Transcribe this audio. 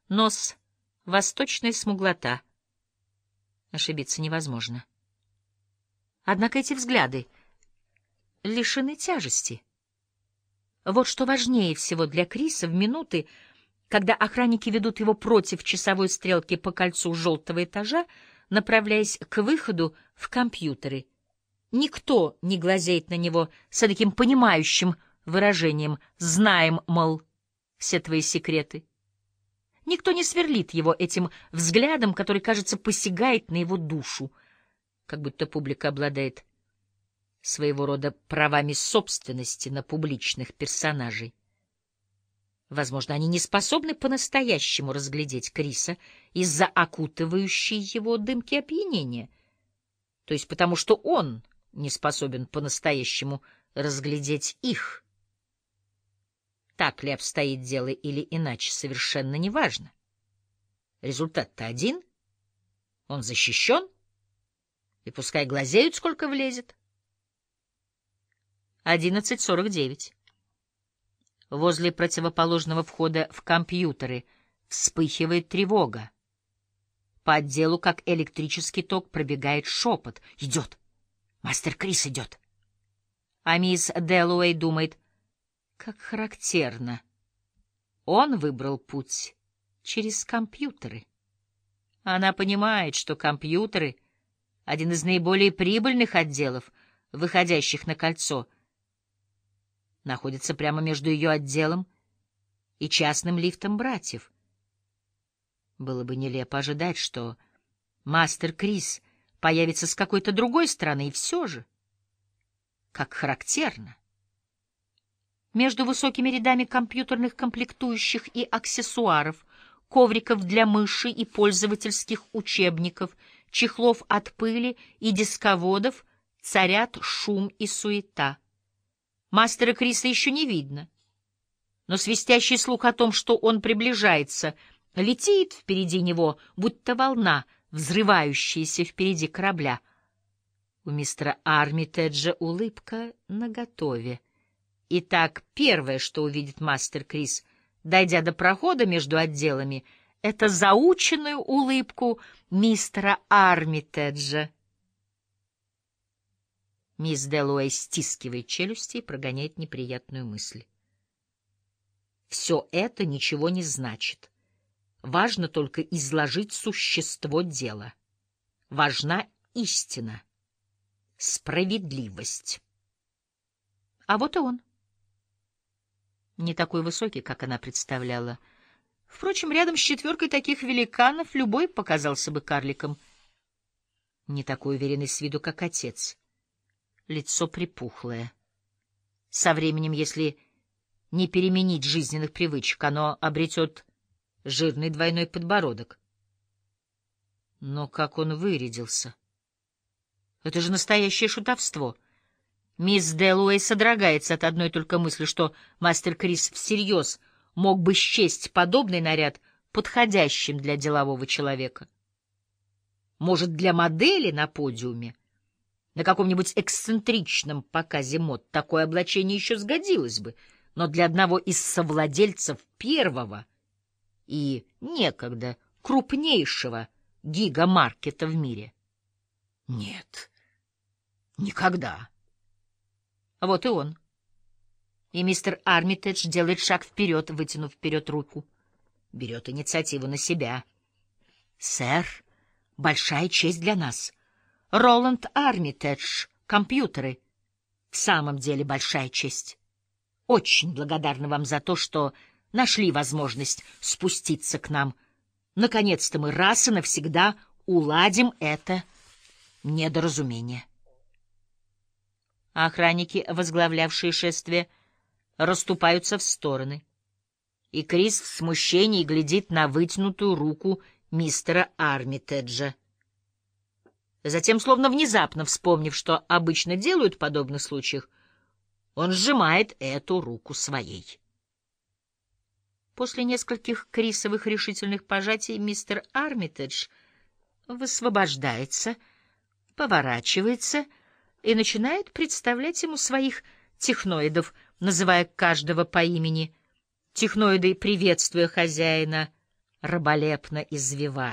Нос — восточная смуглота. Ошибиться невозможно. Однако эти взгляды лишены тяжести. Вот что важнее всего для Криса в минуты, когда охранники ведут его против часовой стрелки по кольцу желтого этажа, направляясь к выходу в компьютеры. Никто не глазеет на него с таким понимающим выражением «знаем, мол, все твои секреты». Никто не сверлит его этим взглядом, который, кажется, посягает на его душу, как будто публика обладает своего рода правами собственности на публичных персонажей. Возможно, они не способны по-настоящему разглядеть Криса из-за окутывающей его дымки опьянения, то есть потому что он не способен по-настоящему разглядеть их. Так ли обстоит дело или иначе, совершенно неважно. Результат-то один, он защищен, и пускай глазеют, сколько влезет. 11:49. Возле противоположного входа в компьютеры вспыхивает тревога. По отделу, как электрический ток, пробегает шепот. Идет! Мастер Крис идет! А мисс Дэллоуэй думает, как характерно. Он выбрал путь через компьютеры. Она понимает, что компьютеры — один из наиболее прибыльных отделов, выходящих на кольцо, находится прямо между ее отделом и частным лифтом братьев. Было бы нелепо ожидать, что мастер Крис появится с какой-то другой стороны, и все же, как характерно. Между высокими рядами компьютерных комплектующих и аксессуаров, ковриков для мыши и пользовательских учебников, чехлов от пыли и дисководов царят шум и суета. Мастера Криса еще не видно, но свистящий слух о том, что он приближается, летит впереди него, будто волна, взрывающаяся впереди корабля. У мистера Армитеджа улыбка наготове. Итак, первое, что увидит мастер Крис, дойдя до прохода между отделами, это заученную улыбку мистера Армитеджа. Мисс Дэллоуэй стискивает челюсти и прогоняет неприятную мысль. Все это ничего не значит. Важно только изложить существо дела. Важна истина, справедливость. А вот и он. Не такой высокий, как она представляла. Впрочем, рядом с четверкой таких великанов любой показался бы карликом. Не такой уверенный с виду, как отец. Лицо припухлое. Со временем, если не переменить жизненных привычек, оно обретет жирный двойной подбородок. Но как он вырядился! Это же настоящее шутовство. Мисс Дэллоуэй содрогается от одной только мысли, что мастер Крис всерьез мог бы счесть подобный наряд подходящим для делового человека. Может, для модели на подиуме, на каком-нибудь эксцентричном показе мод, такое облачение еще сгодилось бы, но для одного из совладельцев первого и некогда крупнейшего гигамаркета в мире. Нет, никогда. Вот и он. И мистер Армитедж делает шаг вперед, вытянув вперед руку. Берет инициативу на себя. «Сэр, большая честь для нас. Роланд Армитедж, компьютеры. В самом деле большая честь. Очень благодарны вам за то, что нашли возможность спуститься к нам. Наконец-то мы раз и навсегда уладим это недоразумение». Охранники, возглавлявшие шествие, расступаются в стороны, и Крис в смущении глядит на вытянутую руку мистера Армитеджа. Затем, словно внезапно вспомнив, что обычно делают в подобных случаях, он сжимает эту руку своей. После нескольких Крисовых решительных пожатий мистер Армитедж высвобождается, поворачивается и начинает представлять ему своих техноидов, называя каждого по имени. Техноиды, приветствуя хозяина, раболепно извиваясь.